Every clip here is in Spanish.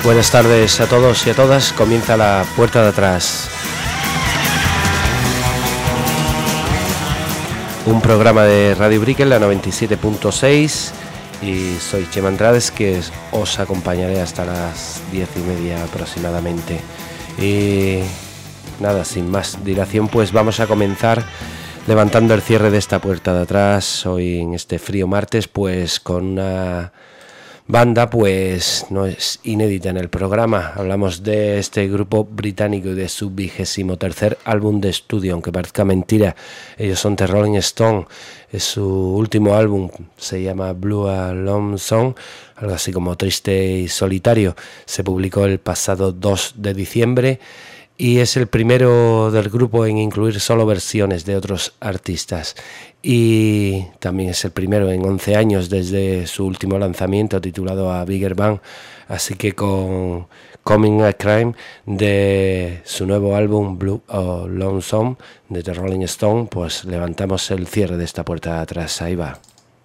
Buenas tardes a todos y a todas. Comienza La Puerta de Atrás, un programa de Radio Brickell, la 97.6, y soy Chema Andrades, que os acompañaré hasta las 10:30 aproximadamente. Y nada, sin más dilación, pues vamos a comenzar levantando el cierre de esta puerta de atrás hoy en este frío martes, pues con una banda pues no es inédita en el programa. Hablamos de este grupo británico y de su 23º álbum de estudio, aunque parezca mentira. Ellos son The Rolling Stone. Es su último álbum, se llama Blue Alone Song, algo así como triste y solitario. Se publicó el pasado 2 de diciembre y es el primero del grupo en incluir solo versiones de otros artistas. Y también es el primero en 11 años desde su último lanzamiento titulado A Bigger Bang. Así que con Coming a Crime de su nuevo álbum Blue Lonesome de The Rolling Stone, pues levantamos el cierre de esta puerta de atrás. Ahí va.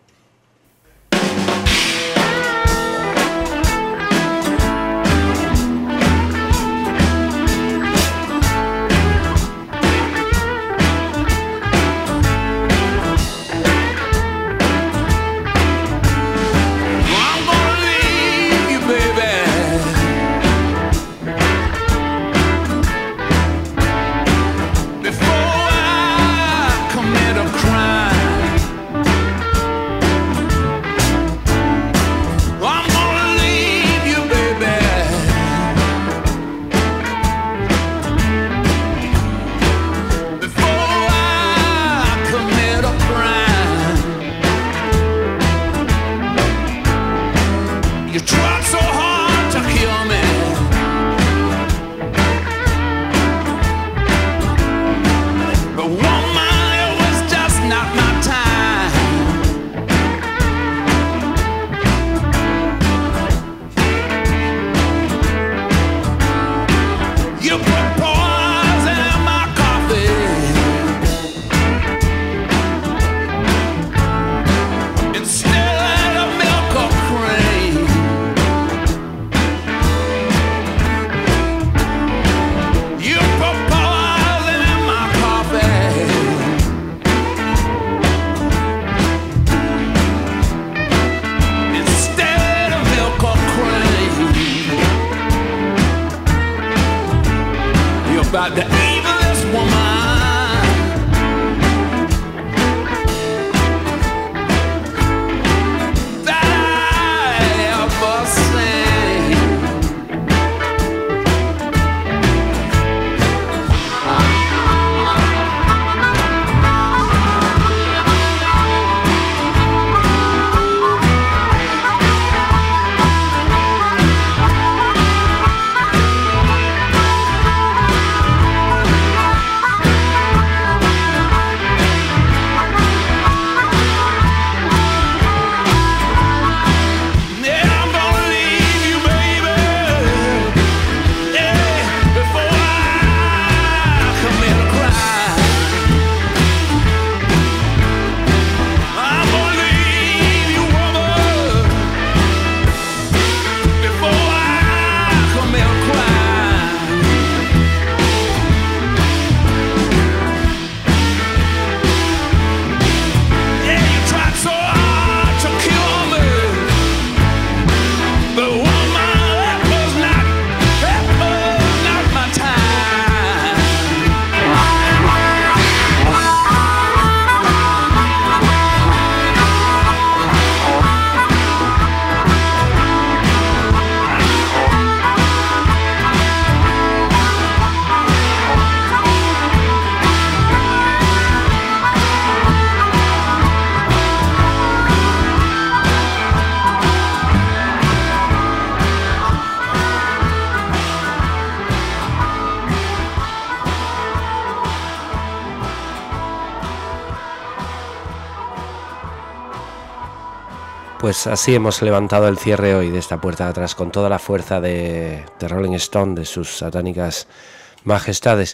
Pues así hemos levantado el cierre hoy de esta puerta de atrás con toda la fuerza de Rolling Stone, de sus satánicas majestades.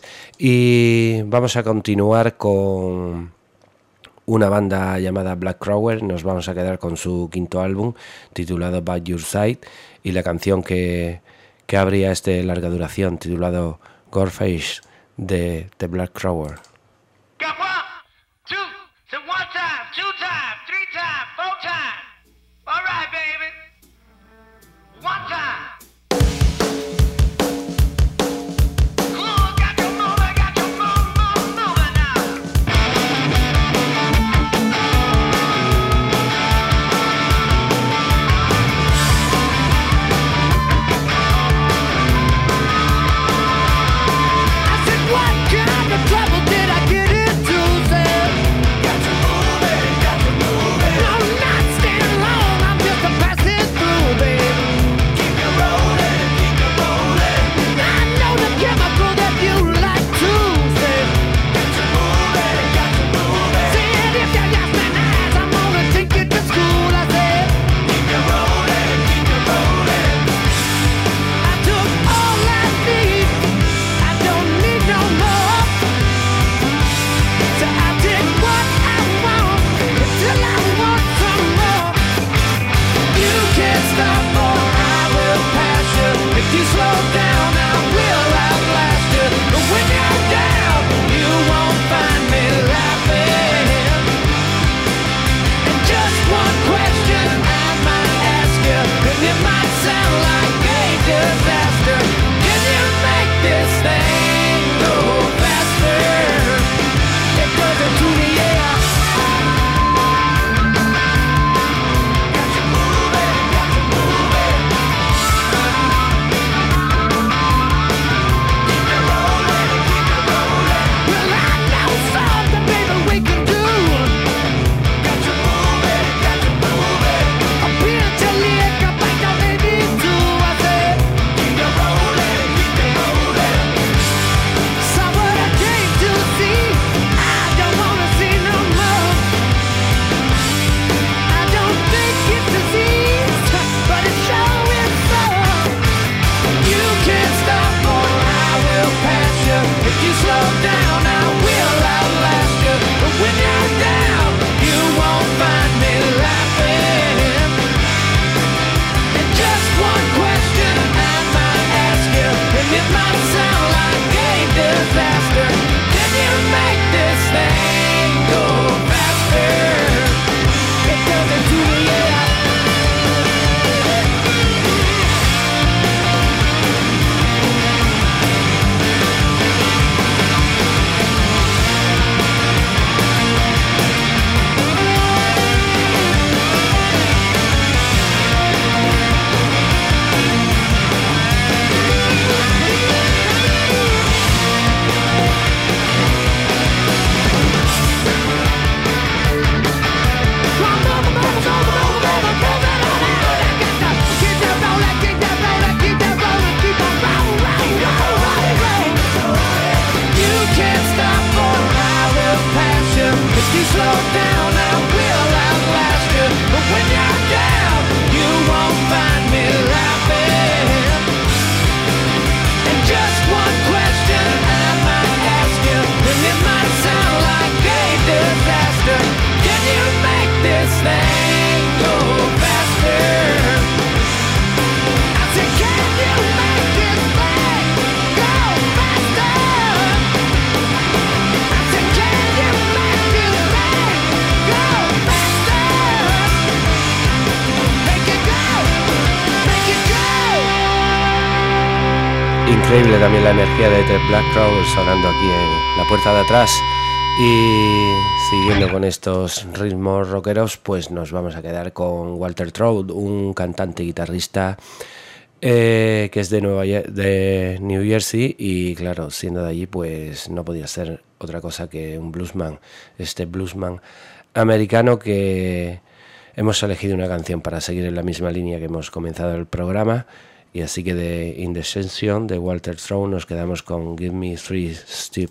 Y vamos a continuar con una banda llamada Black Crowes. Nos vamos a quedar con su quinto álbum titulado By Your Side, y la canción que que abría este larga duración titulado Goreface de The Black Crowes. Trouble did I get into? Got to move it, got to move it. No, not staying long, I'm just a passing through, baby. Keep it rolling, I know the chemical that you like to say. Got to move it, said if you got my eyes, I'm gonna take you to school, I said. Keep it rolling, I took all I need, I don't need no more. If you slow down, I will outlast you. But when you're down, you won't find me laughing. And just one question I might ask you, and it might sound like a disaster. Can you make this thing go faster? It goes into the air. Got to move it, got to move it. If you slow down, I will outlast you. But when you're down, you won't find me laughing. And just one question I might ask you, and it might sound like a disaster. Can you make this thing go faster? It goes into the air. If you slow down, I will outlast you. But when you're down, you won't find me laughing. And just one question I might ask you, and it might sound like a disaster. Can you make this thing go faster? I said, can you make this thing go faster? I said, can you make this thing go faster? Make it go, make it go. Increíble también la energía de The Black Crowes sonando aquí en la puerta de atrás. Y siguiendo con estos ritmos rockeros, pues nos vamos a quedar con Walter Trout, un cantante y guitarrista que es de New Jersey, y claro, siendo de allí pues no podía ser otra cosa que un bluesman, este bluesman americano que hemos elegido una canción para seguir en la misma línea que hemos comenzado el programa, y así que de Indecision de Walter Trout nos quedamos con Give Me Three Steps.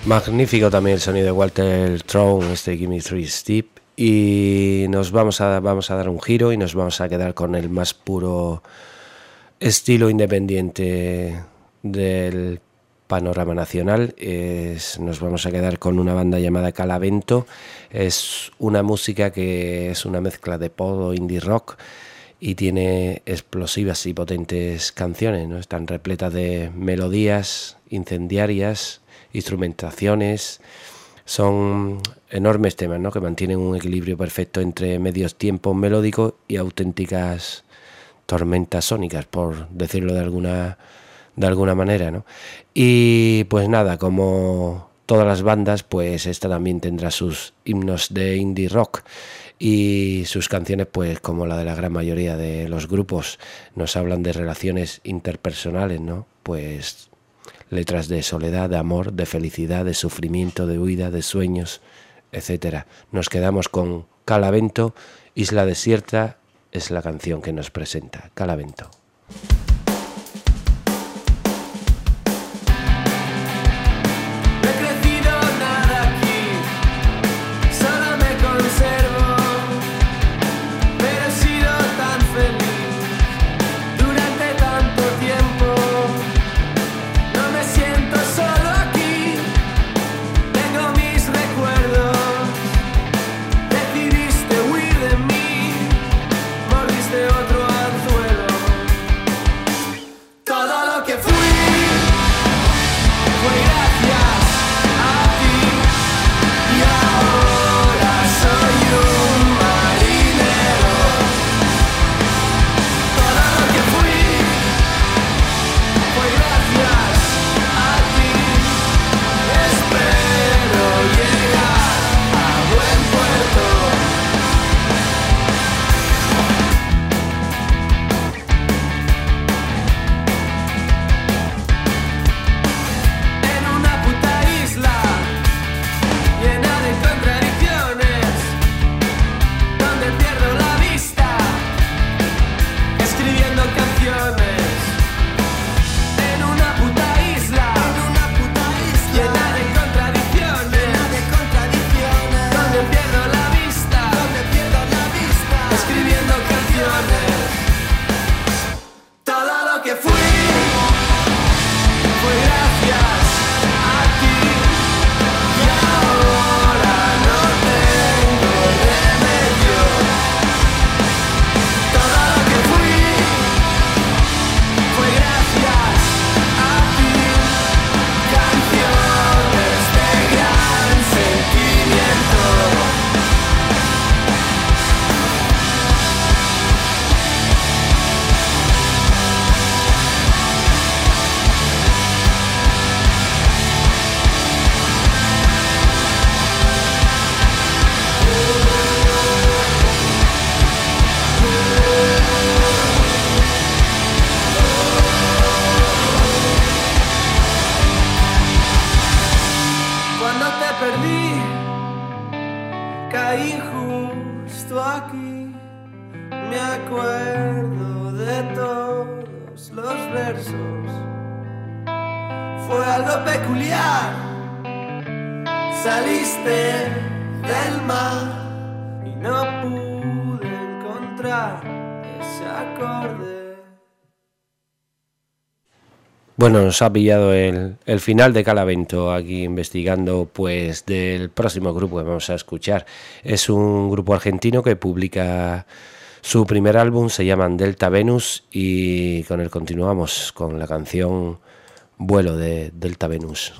Magnífico también el sonido de Walter Throne, este Gimme Three Step. Y nos vamos a dar un giro y nos vamos a quedar con el más puro estilo independiente del panorama nacional. Nos vamos a quedar con una banda llamada Calavento. Es una música que es una mezcla de pop o indie rock y tiene explosivas y potentes canciones, ¿no? Están repletas de melodías incendiarias, instrumentaciones. Son enormes temas, ¿no? Que mantienen un equilibrio perfecto entre medios tiempos melódicos y auténticas tormentas sónicas, por decirlo de alguna manera, ¿no? Y pues nada, como todas las bandas, pues esta también tendrá sus himnos de indie rock y sus canciones, pues como la de la gran mayoría de los grupos, nos hablan de relaciones interpersonales, ¿no? Pues letras de soledad, de amor, de felicidad, de sufrimiento, de huida, de sueños, etcétera. Nos quedamos con Calavento, Isla Desierta es la canción que nos presenta Calavento. Bueno, nos ha pillado el final de Calavento aquí investigando pues del próximo grupo que vamos a escuchar. Es un grupo argentino que publica su primer álbum, se llaman Delta Venus y con él continuamos con la canción Vuelo de Delta Venus.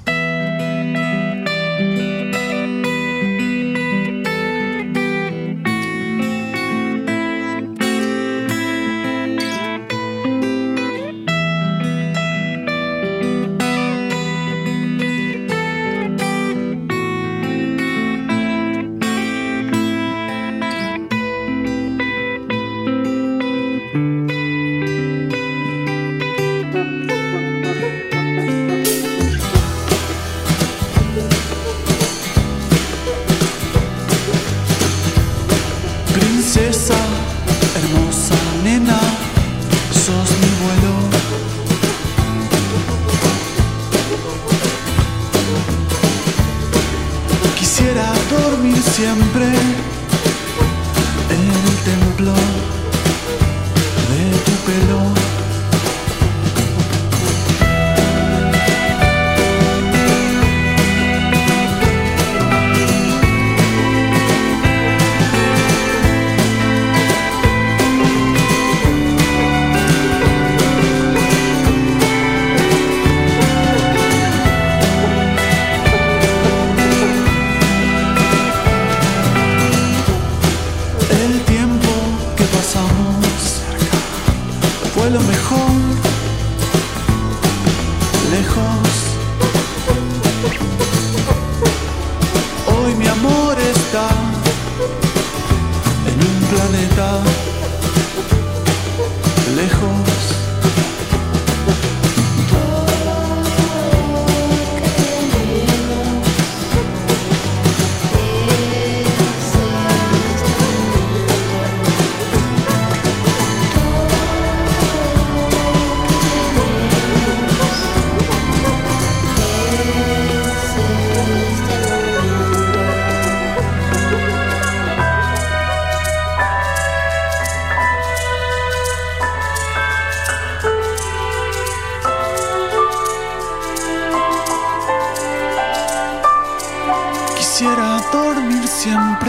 Quisiera dormir siempre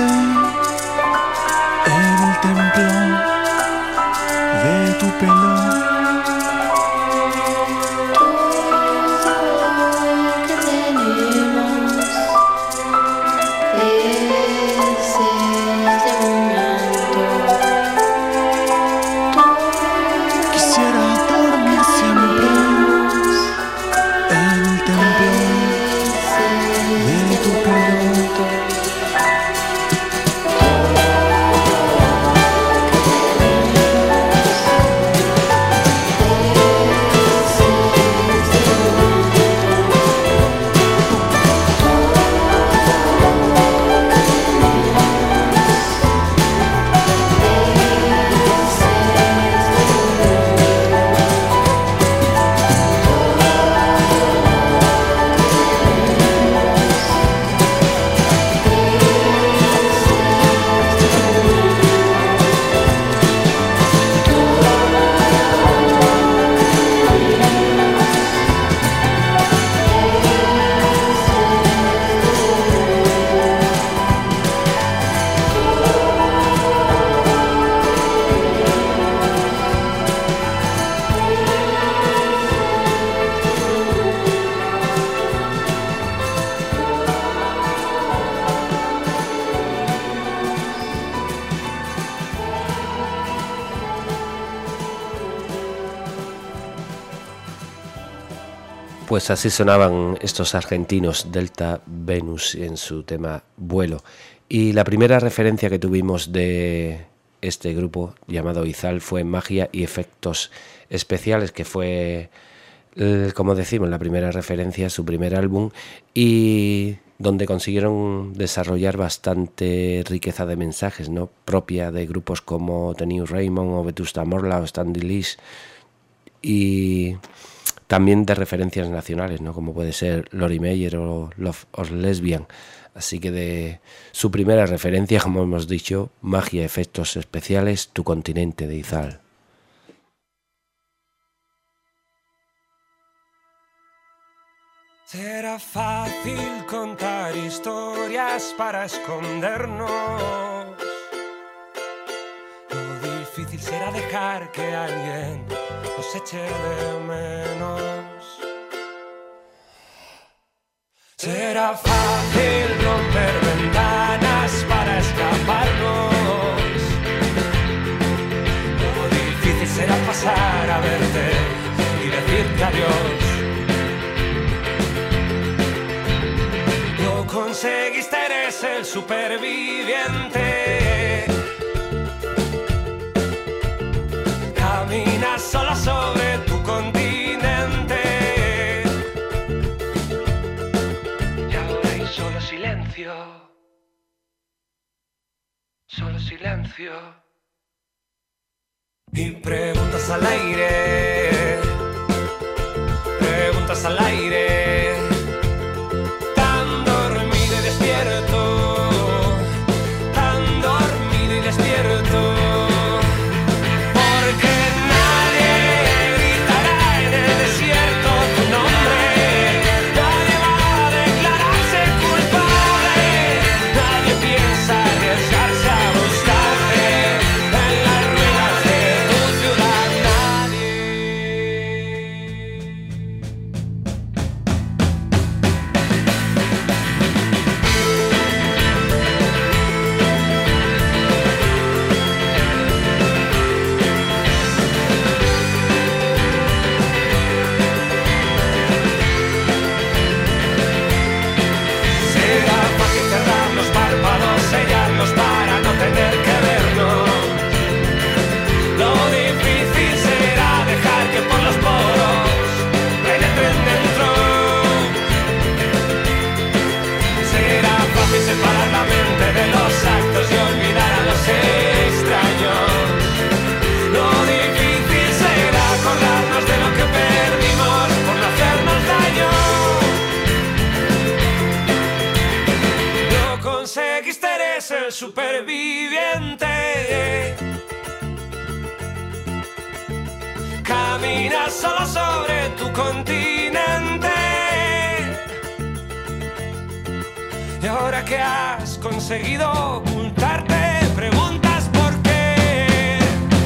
en el templo de tu pelo. Pues así sonaban estos argentinos, Delta Venus, en su tema Vuelo. Y la primera referencia que tuvimos de este grupo llamado Izal fue Magia y Efectos Especiales, que fue, como decimos, la primera referencia, su primer álbum, y donde consiguieron desarrollar bastante riqueza de mensajes, ¿no?, propia de grupos como The New Raymond o Vetusta Morla o Stan Delis, y también de referencias nacionales, ¿no?, como puede ser Lori Meyer o Love or Lesbian. Así que de su primera referencia, como hemos dicho, Magia, Efectos Especiales, Tu Continente, de Izal. Será fácil contar historias para escondernos. Lo difícil será dejar que alguien nos eche de menos. Será fácil romper ventanas para escaparnos. Lo difícil será pasar a verte y decirte adiós. Lo conseguiste, eres el superviviente. Caminas sola sobre tu continente. Y ahora hay solo silencio. Solo silencio. Y preguntas al aire. Preguntas al aire. Tan dormido y despierto. Tan dormido y despierto. Superviviente, caminas solo sobre tu continente. Y ahora ahora que has conseguido ocultarte, preguntas por qué.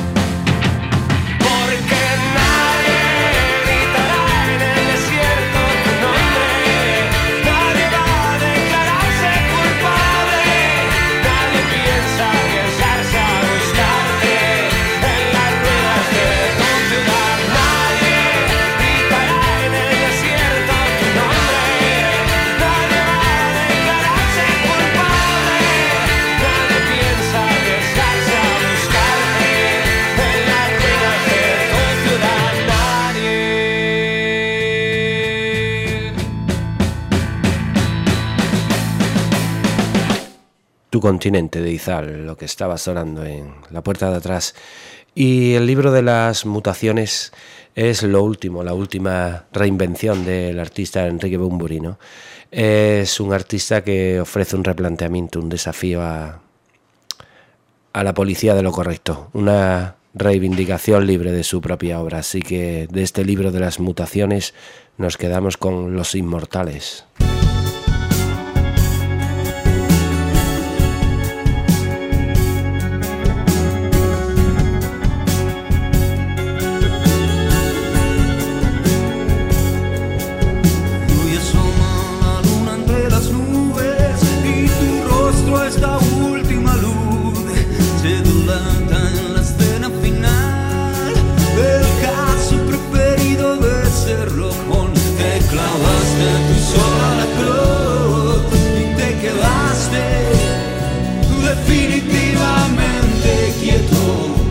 Porque nadie gritará en el desierto tu nombre, nadie va a declararse culpable, nadie piensa arriesgarse a buscarte en las ruinas de tu ciudad. Nadie gritará en el desierto tu nombre, nadie va a declararse culpable, nadie piensa arriesgarse a buscarte en las ruinas de tu ciudad. Nadie. Tu continente de Izal, lo que estaba sonando en la puerta de atrás. Y el libro de las mutaciones es lo último, la última reinvención del artista Enrique Bunbury, ¿no? Es un artista que ofrece un replanteamiento, un desafío a la policía de lo correcto, una reivindicación libre de su propia obra. Así que de este libro de las mutaciones nos quedamos con Los Inmortales. Y asoma la luna entre las nubes y tu rostro esta última luz se dilata en la escena final. El caso preferido de Sherlock Holmes. Te clavaste tú sola la cruz y te quedaste definitivamente quieto.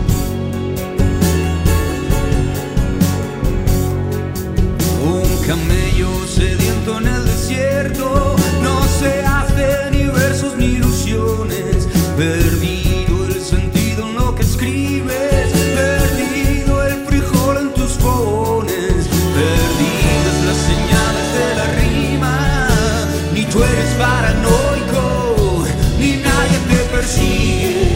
Un camello sediento en el desierto, no se hace ni versos ni ilusiones. Perdido el sentido en lo que escribes, perdido el frijol en tus fogones, perdidas las señales de la rima. Ni tú eres paranoico, ni nadie te persigue.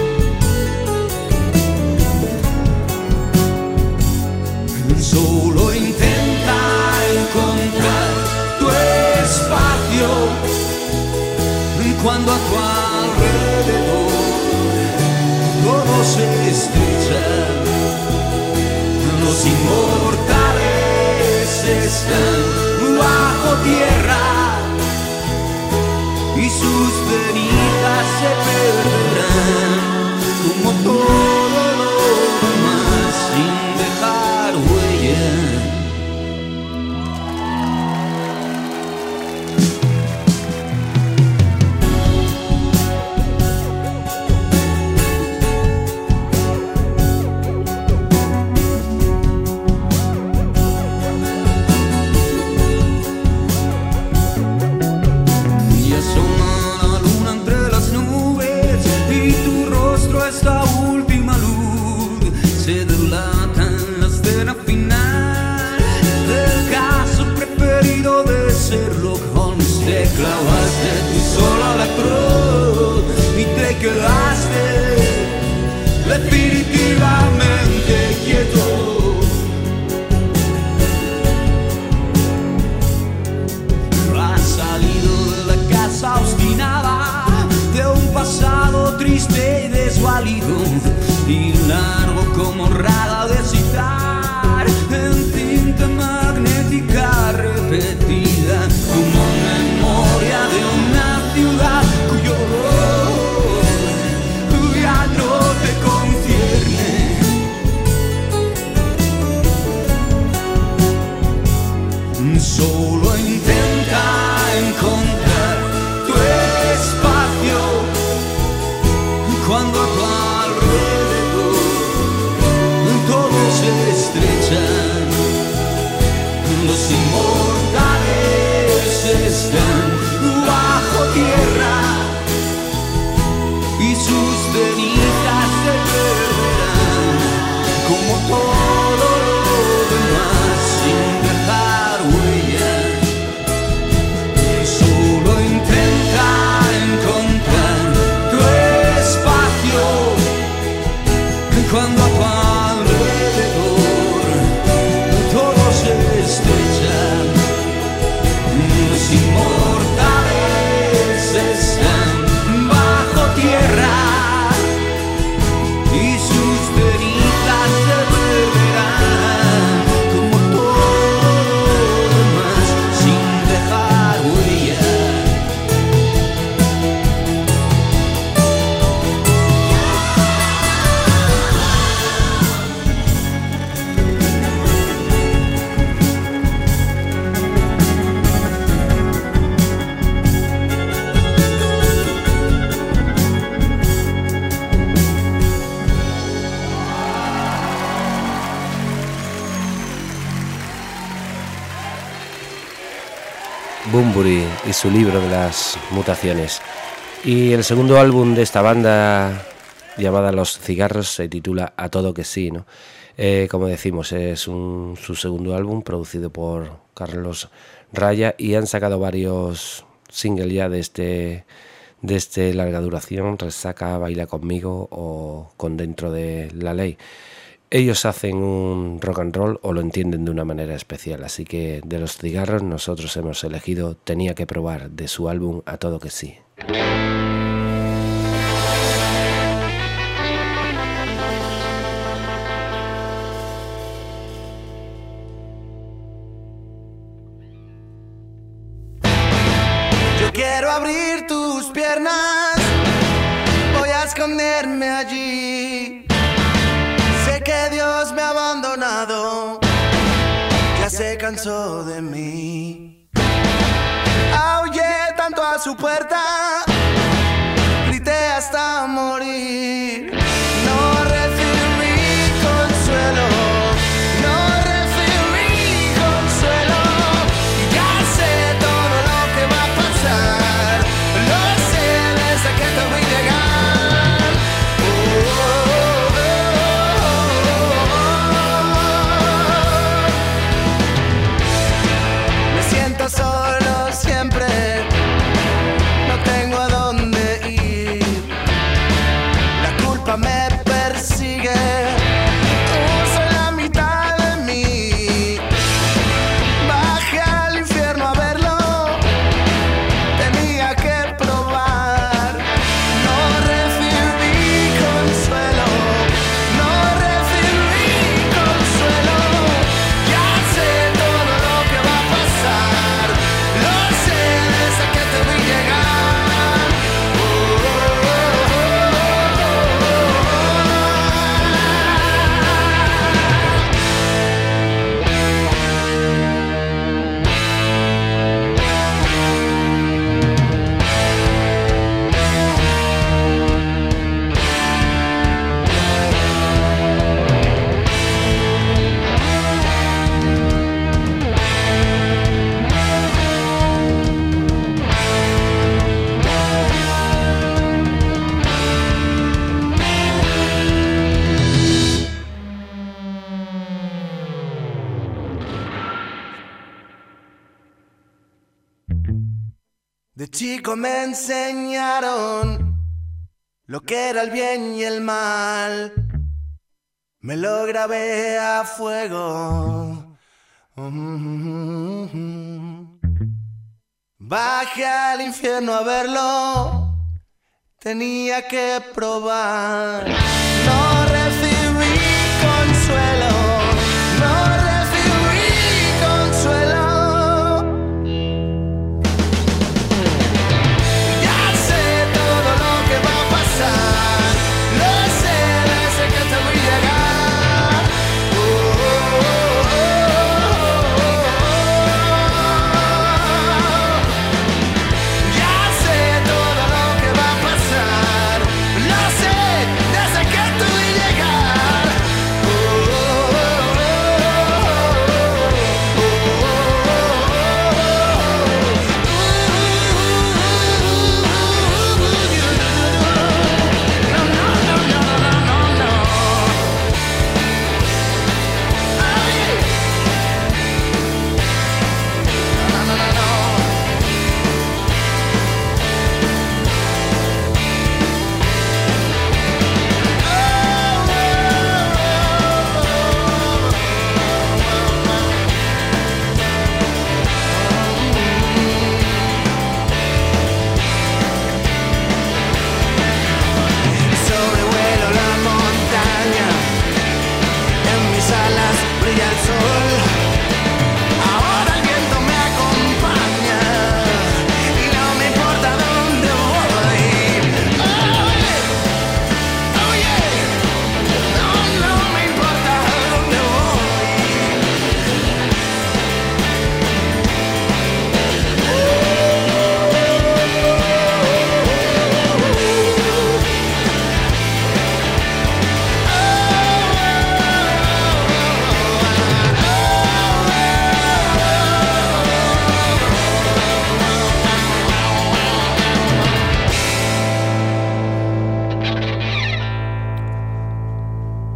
Solo intenta encontrar tu espacio cuando a tu alrededor todo se estrecha. Los inmortales están bajo tierra y sus cenizas se perderán como todo lo demás sin dejar huella. Y asoma la luna entre las nubes y tu rostro esta última luz se dilata en la escena final. El caso preferido de Sherlock Holmes. Te clavaste tú sola a la cruz y te quedaste definitivamente quieto. Has salido de la casa obstinada de un pasado triste y desvalido y largo como rada de citar en tinta magnética repetida como memoria de una ciudad cuyo olor ya no te concierne. Solo intenta encontrar tu espacio cuando a tu alrededor todo se estrecha. Los inmortales están bajo tierra y sus cenizas se perderán como todo lo demás sin dejar huella. Solo intenta encontrar tu espacio cuando a tu alrededor todo se estrecha. Bunbury y su libro de las mutaciones. Y el segundo álbum de esta banda, llamada Los Cigarros, se titula A Todo Que Sí, ¿no? Como decimos, es su segundo álbum producido por Carlos Raya, y han sacado varios singles ya de este larga duración: Resaca, Baila Conmigo o Con Dentro de la Ley. Ellos hacen un rock and roll, o lo entienden de una manera especial, así que de Los Cigarros nosotros hemos elegido Tenía que probar, de su álbum A Todo Que Sí. Yo quiero abrir tus piernas, voy a esconderme allí. Sé que Dios me ha abandonado, ya se cansó de mí. Aullé tanto a su puerta, grité hasta morir. No recibí consuelo, no recibí consuelo. Ya sé todo lo que va a pasar, lo sé desde que te vi llegar. Me siento solo siempre, no tengo a dónde ir. La culpa me persigue, soy la mitad de mí. Bajé al infierno a verlo, tenía que probar. No recibí consuelo, no recibí consuelo. Ya sé todo lo que va a pasar, lo sé desde que te vi llegar. De chico me enseñaron lo que era el bien y el mal. Me lo grabé a fuego. Bajé al infierno a verlo, tenía que probar. No recibí consuelo, no recibí consuelo. Ya sé todo lo que va a pasar, lo sé desde que te voy a llegar. Ya sé todo lo que va a pasar, lo sé desde que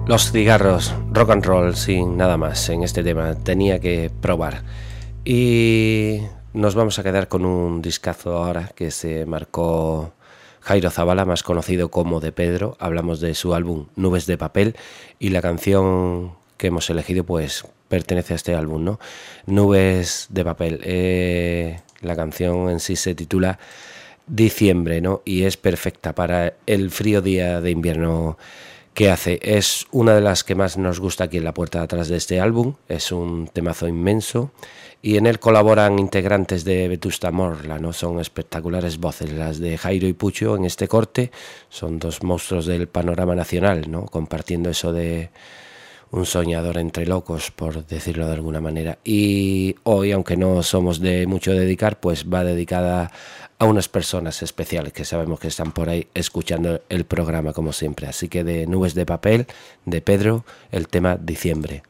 Los cigarros, rock and roll, sin nada más en este tema, tenía que probar. Y nos vamos a quedar con un discazo ahora que se marcó Jairo Zabala, más conocido como De Pedro. Hablamos de su álbum Nubes de Papel y la canción que hemos elegido pues pertenece a este álbum, ¿no? Nubes de Papel. La canción en sí se titula Diciembre, ¿no? Y es perfecta para el frío día de invierno que hace. Es una de las que más nos gusta aquí en la puerta de atrás de este álbum. Es un temazo inmenso y en él colaboran integrantes de Vetusta Morla, ¿no? Son espectaculares voces las de Jairo y Pucho en este corte. Son dos monstruos del panorama nacional, ¿no? Compartiendo eso de un soñador entre locos, por decirlo de alguna manera. Y hoy, aunque no somos de mucho dedicar, pues va dedicada a unas personas especiales que sabemos que están por ahí escuchando el programa como siempre. Así que de Nubes de Papel, de Pedro, el tema Diciembre.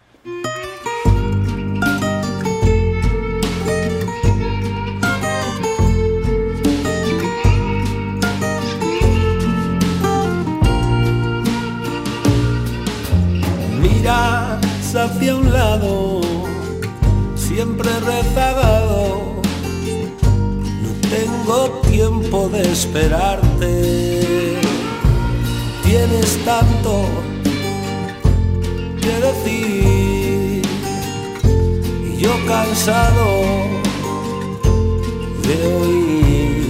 Miras hacia un lado, siempre rezagado. Tengo tiempo de esperarte. Tienes tanto que decir y yo cansado de oír.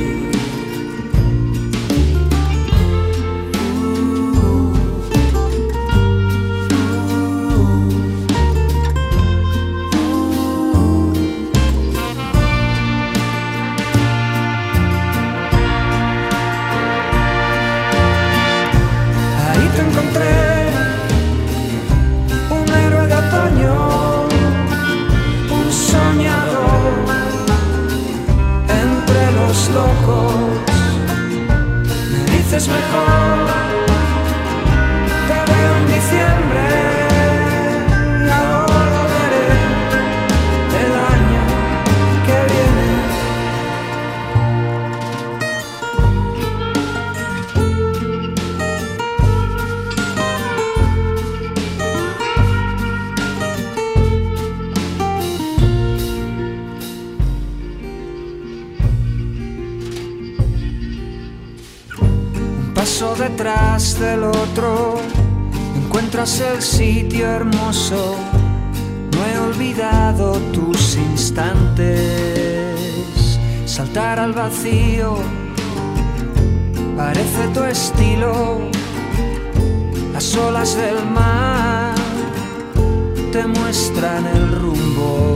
Es mejor, te veo en diciembre y ahora volveré el año que viene. Paso detrás del otro, encuentras el sitio hermoso. No he olvidado tus instantes. Saltar al vacío parece tu estilo. Las olas del mar te muestran el rumbo.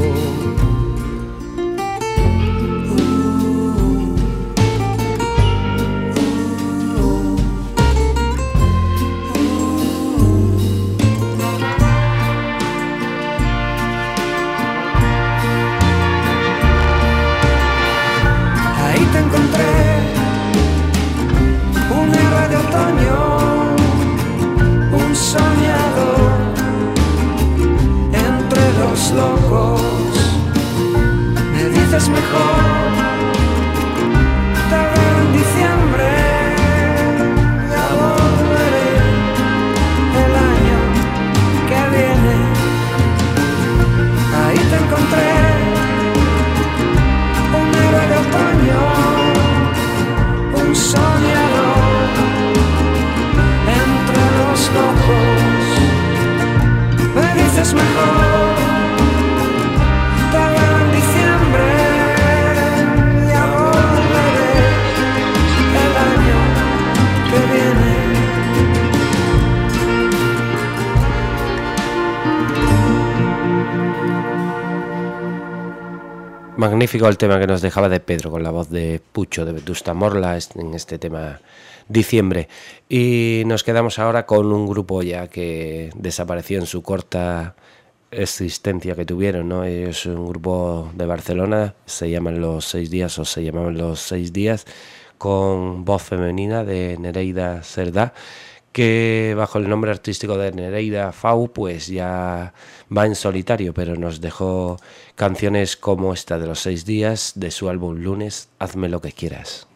Locos, me dices mejor, te veo en diciembre, ya volveré el año que viene. Ahí te encontré, un héroe de otoño, un soñador entre los locos, me dices mejor. Magnífico el tema que nos dejaba de Pedro con la voz de Pucho de Vetusta Morla en este tema Diciembre. Y nos quedamos ahora con un grupo ya que desapareció en su corta existencia que tuvieron, ¿no? Es un grupo de Barcelona, se llaman Los 6 Días o se llamaban Los 6 Días, con voz femenina de Nereida Cerdá, que bajo el nombre artístico de Nereida Fau pues ya va en solitario, pero nos dejó canciones como esta de Los 6 Días de su álbum Lunes, Hazme lo que quieras.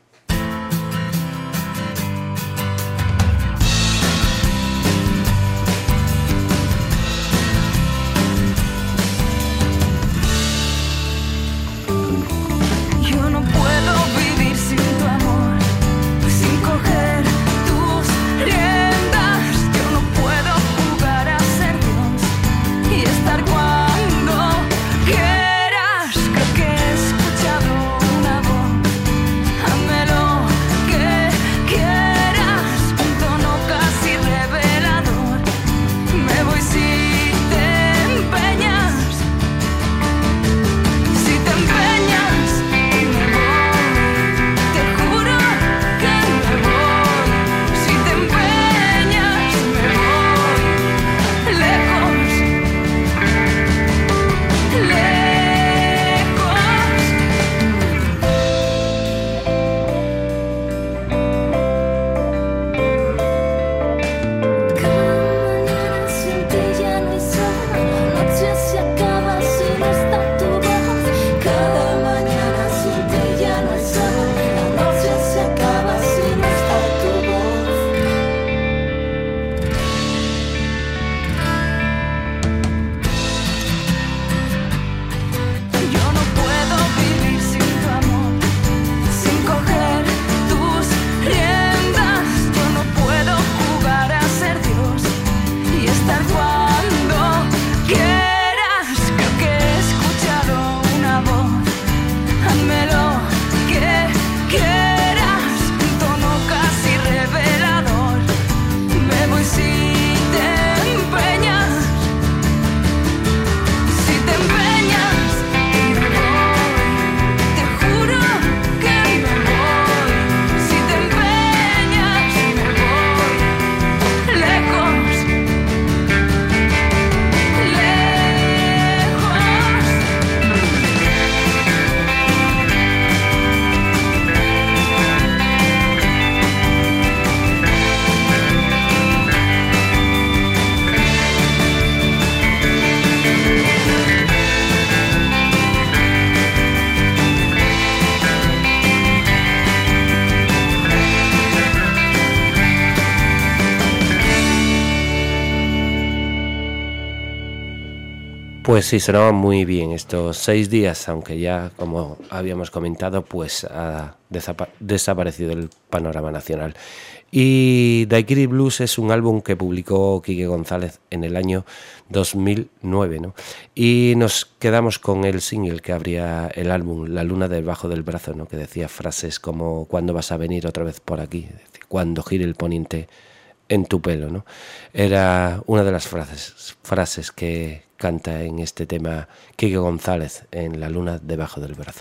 Pues sí, sonaban muy bien estos 6 días, aunque ya, como habíamos comentado, pues ha desaparecido el panorama nacional. Y Daiquiri Blues es un álbum que publicó Quique González en el año 2009, ¿no? Y nos quedamos con el single que abría el álbum, La luna debajo del brazo, ¿no? Que decía frases como ¿cuándo vas a venir otra vez por aquí? Es decir, cuando gire el poniente en tu pelo, ¿no? Era una de las frases que canta en este tema Quique González en La luna debajo del brazo.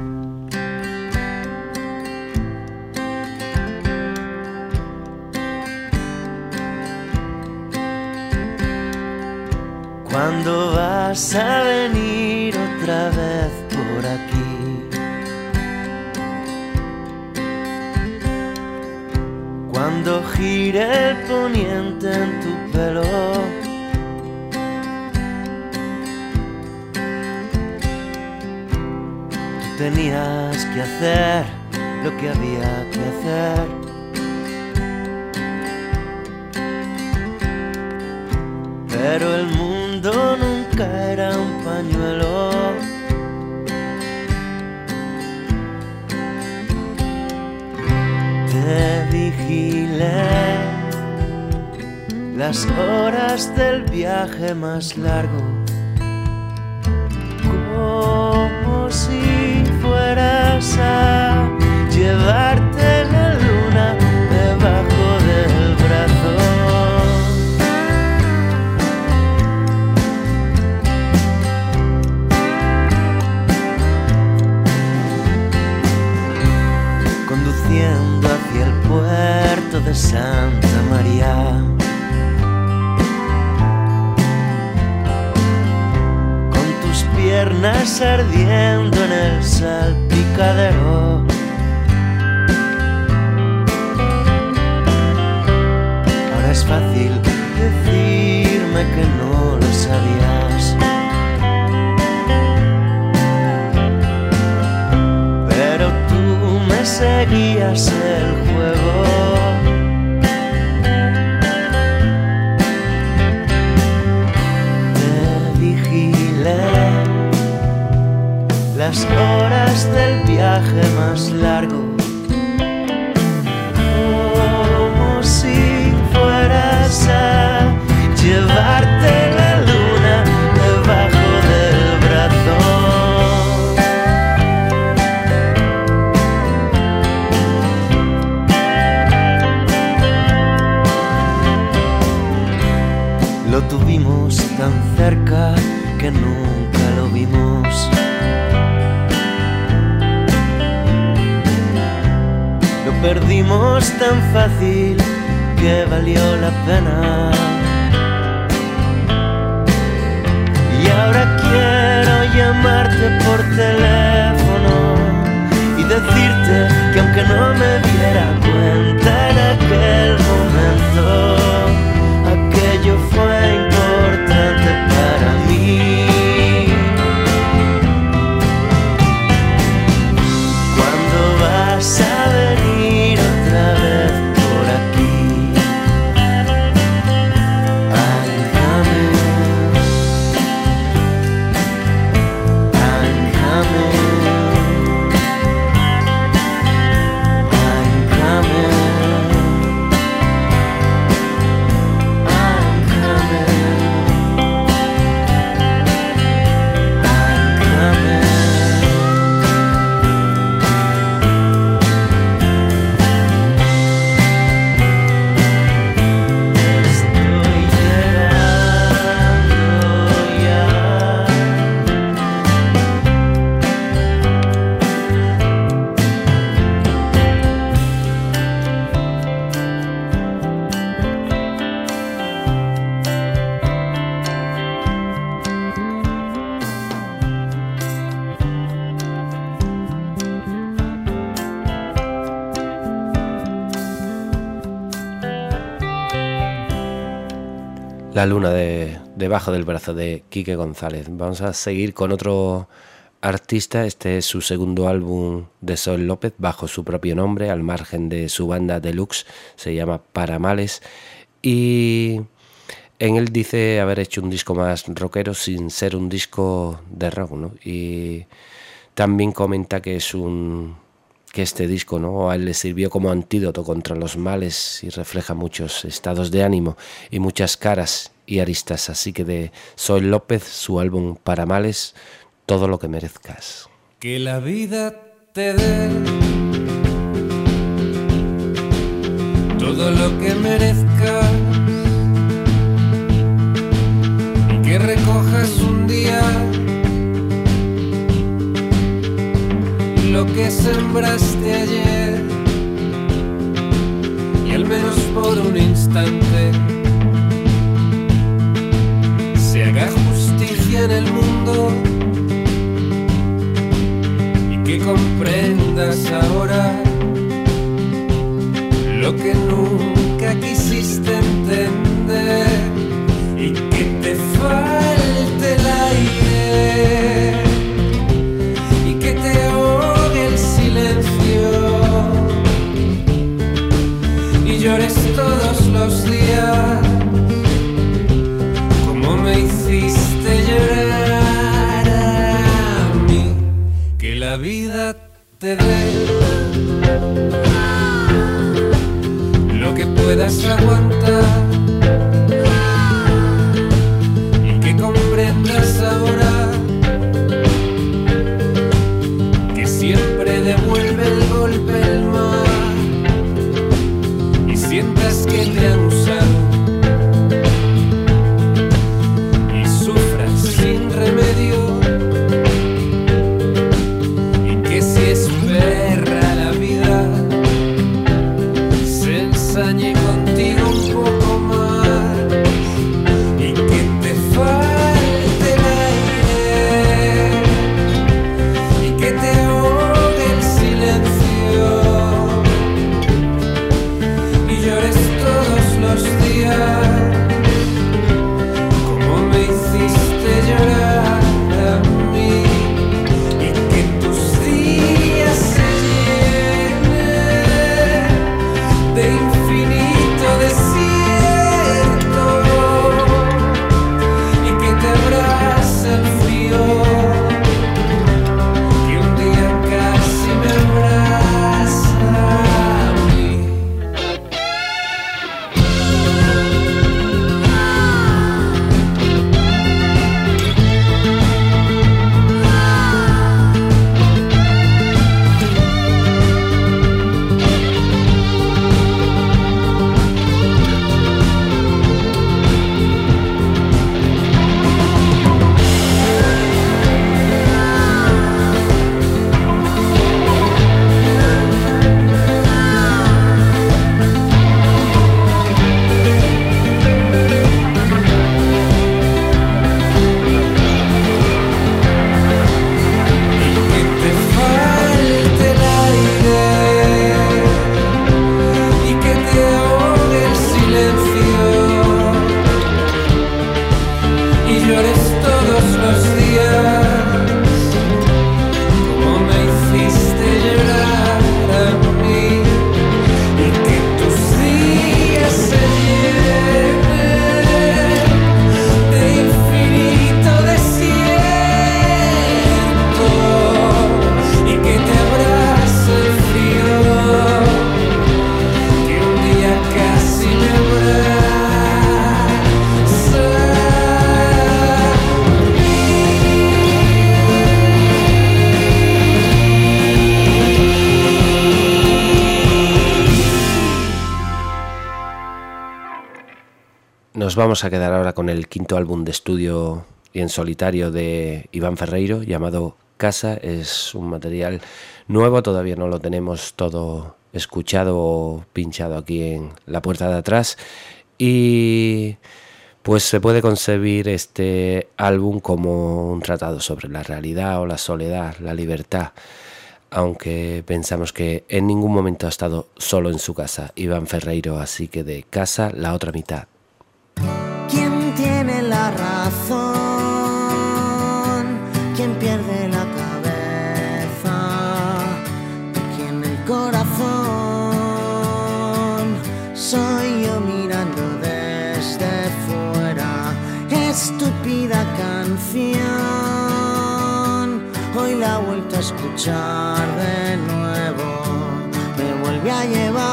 ¿Cuándo vas a venir otra vez por aquí? Cuando gire el poniente en tu pelo, tú tenías que hacer lo que había que hacer. Pero el mundo nunca era un pañuelo. Te vigilé las horas del viaje más largo, como si fueras a llevarte la luna debajo del brazo. Conduciendo hacia el puerto de Santa María, con tus piernas ardiendo en el salpicadero. Ahora es fácil decirme que no lo sabías, pero tú me seguías el juego. Te vigilé las horas del viaje más largo, como si fueras a llevarte la luna debajo del brazo. Lo tuvimos tan cerca que nunca lo vimos. Lo perdimos tan fácil que valió la pena. Y ahora quiero llamarte por teléfono y decirte que aunque no me diera cuenta en aquel momento, aquello fue importante para mí. ¿Cuándo vas a venir otra vez por aquí? I'm coming, I'm coming, I'm coming. La luna debajo del brazo de Quique González. Vamos a seguir con otro artista. Este es su segundo álbum de Sol López bajo su propio nombre, al margen de su banda deluxe. Se llama Paramales. Y En él dice haber hecho un disco más rockero sin ser un disco de rock, ¿no? Y también comenta que que este disco, ¿no?, a él le sirvió como antídoto contra los males y refleja muchos estados de ánimo y muchas caras y aristas. Así que de Zoe López, su álbum Para Males, Todo lo que merezcas. Que la vida te dé todo lo que merezcas, que recojas un día lo que sembraste ayer y al menos por un instante se haga justicia en el mundo y que comprendas ahora lo que nunca quisiste entender y que te falte el aire y que te ahogue el silencio y llores todos los días como me hiciste llorar a mí. Que la vida te dé lo que puedas aguantar y que comprendas ahora que siempre devuelve el golpe el mar y sientas que te han usado y sufras sin remedio y que si es perra la vida se ensañe contigo un poco más y que te falte el aire y que te ahogue el silencio y llores todos los días como me hiciste llorar a mí y que tus días se llenen de infinito desierto y que te abrace el frío que un día casi me abraza a mí. Que te falte el aire y que te ahogue el silencio y llores todos los días como me hiciste llorar a mí y que tus días se llenen de infinito desierto y que te abrace el frío que un día casi me abraza a mí. Nos vamos a quedar ahora con el quinto álbum de estudio y en solitario de Iván Ferreiro, llamado Casa. Es un material nuevo, todavía no lo tenemos todo escuchado o pinchado aquí en la puerta de atrás, y pues se puede concebir este álbum como un tratado sobre la realidad o la soledad, la libertad, aunque pensamos que en ningún momento ha estado solo en su casa Iván Ferreiro. Así que de Casa, la otra mitad. ¿Quién tiene la razón? ¿Quién pierde la cabeza? ¿Quién el corazón? Soy yo mirando desde fuera. doy la vuelta a escuchar de nuevo, me vuelve a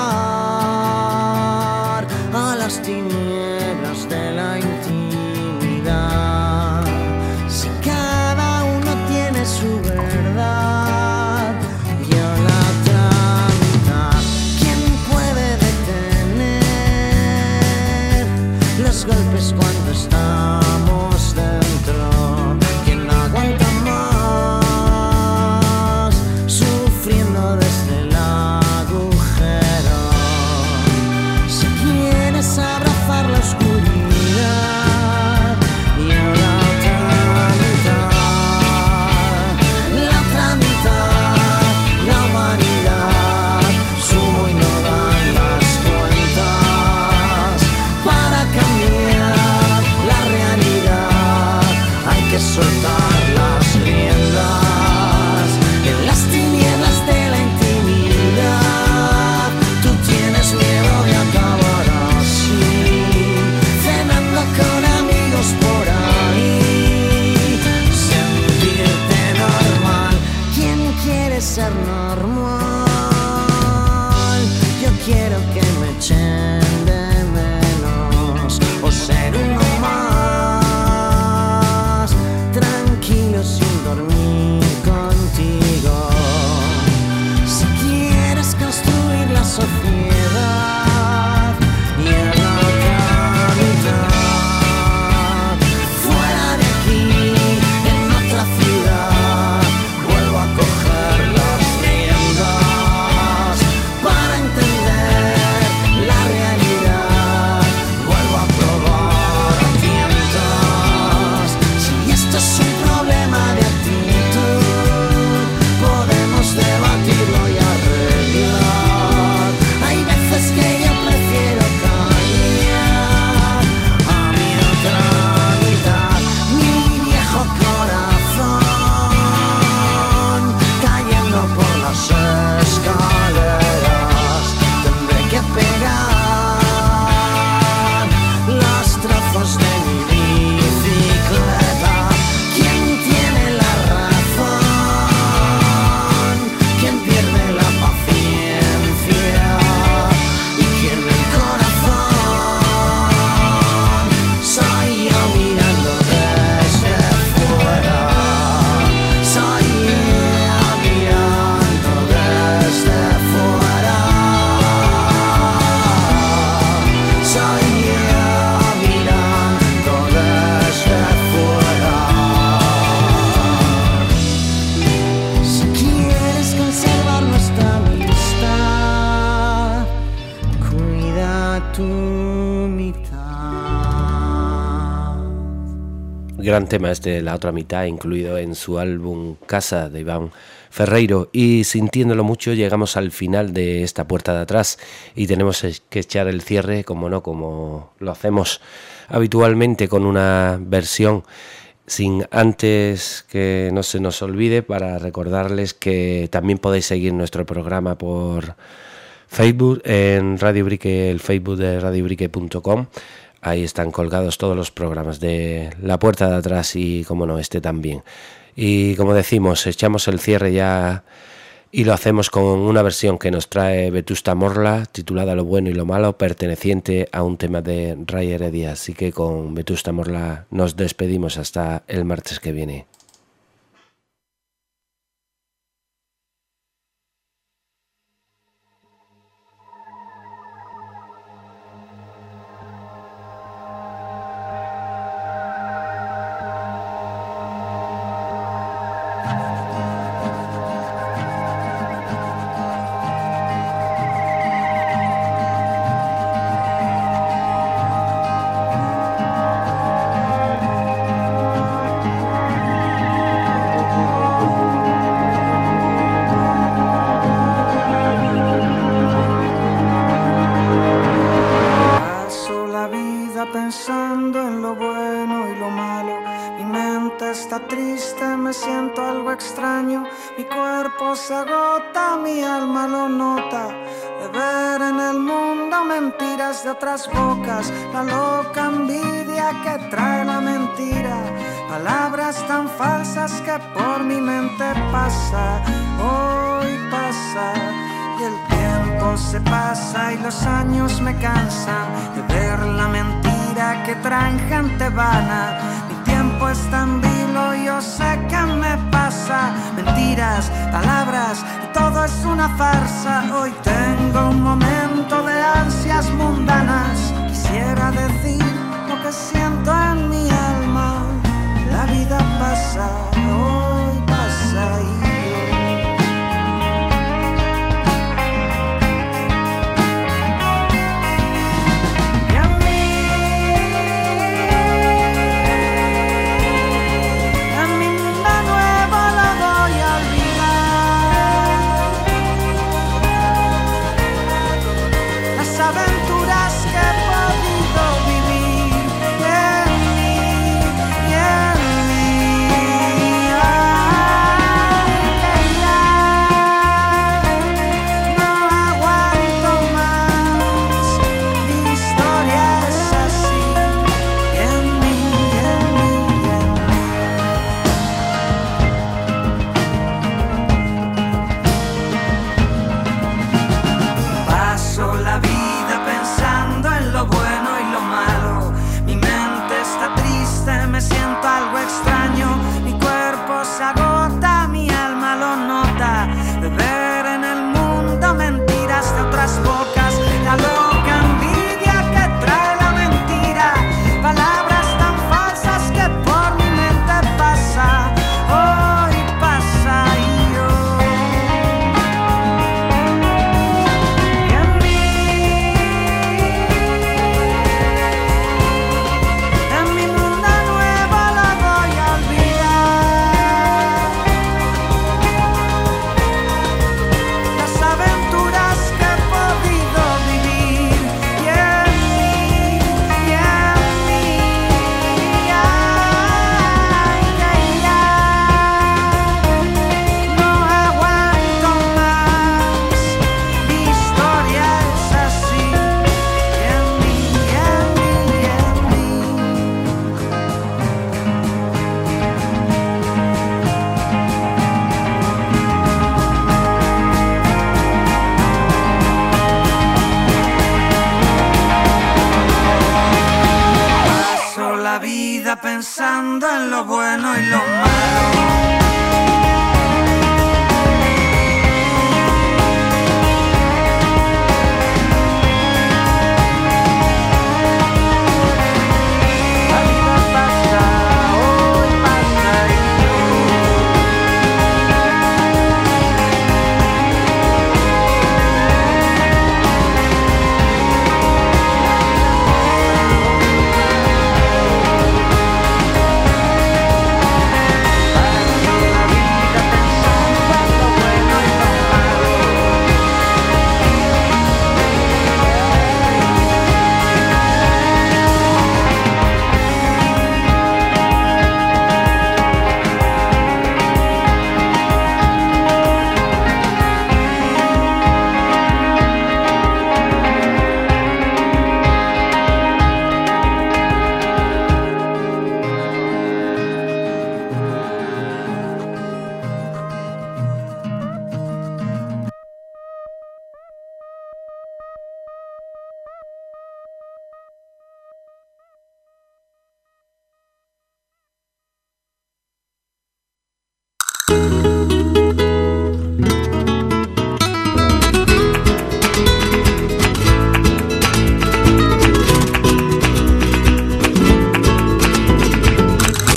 llevar a las tinieblas de la intimidad. Si cada uno tiene su verdad, yo la otra mitad. ¿Quién puede detener los golpes cuando estamos dentro? ¿Quién aguanta más sufriendo desde el agujero? Si quieres abrazar la oscuridad, yo la otra mitad, la humanidad, sumo y no dan las cuentas. Para cambiar la realidad hay que soltar las riendas. En las tinieblas de la intimidad, tú tienes miedo de acabar así, cenando con amigos por ahí, sentirte normal. ¿Quién quiere ser normal? Yo quiero que me echen de menos, o ser uno más, tranquilo sin dormir contigo. Si quieres construir la sociedad, y en la otra mitad, fuera de aquí, en otra ciudad, vuelvo a coger las riendas para entender la realidad. Vuelvo a probar a tientas. Si esto es un problema de actitud, podemos debatirlo y arreglar. Hay veces que yo prefiero callar a mi otra mitad, mi viejo corazón, cayendo por las escaleras. Tendré que pegar los trozos de mi bicicleta. ¿Quién tiene la razón? ¿Quién pierde la paciencia? ¿Y quién el corazón? Soy yo mirando desde fuera. Soy yo mirando desde fuera. Soy yo mirando desde fuera. Si quieres conservar nuestra amistad, cuida tu mitad. Gran tema este, La otra mitad, incluido en su álbum Casa, de Iván Ferreiro. Y sintiéndolo mucho llegamos al final de esta puerta de atrás y tenemos que echar el cierre, como no, como lo hacemos habitualmente, con una versión, sin antes que no se nos olvide, para recordarles que también podéis seguir nuestro programa por Facebook, en Radio Brique, el Facebook de radiobrique.com. Ahí están colgados todos los programas de La Puerta de Atrás y, como no, este también. Y como decimos, echamos el cierre ya y lo hacemos con una versión que nos trae Vetusta Morla, titulada Lo bueno y lo malo, perteneciente a un tema de Ray Heredia. Así que con Vetusta Morla nos despedimos hasta el martes que viene. pensando en lo bueno y lo malo. Mi mente está triste, me siento algo extraño. Mi cuerpo se agota, mi alma lo nota. De ver en el mundo mentiras de otras bocas, la loca envidia que trae la mentira. Palabras tan falsas que por mi mente pasa, hoy pasa. Y el tiempo se pasa y los años me cansan de ver la mentira que traen gente vana. Mi tiempo es tan vilo, yo sé que me pasa. Mentiras, palabras y todo es una farsa. Hoy tengo un momento de ansias mundanas. Quisiera decir lo que siento en mi alma. La vida pasa, hoy pasa y pensando en lo bueno